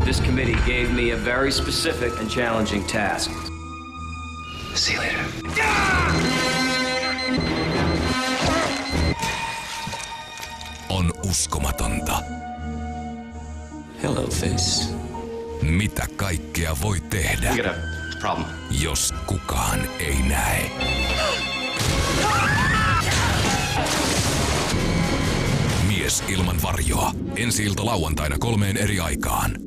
This committee gave me a very specific and challenging task. See you later. On uskomatonta. Hello, face. Mitä kaikkea voi tehdä, You got a problem. jos kukaan ei näe? Mies ilman varjoa. Ensi-ilta lauantaina 3 eri aikaan.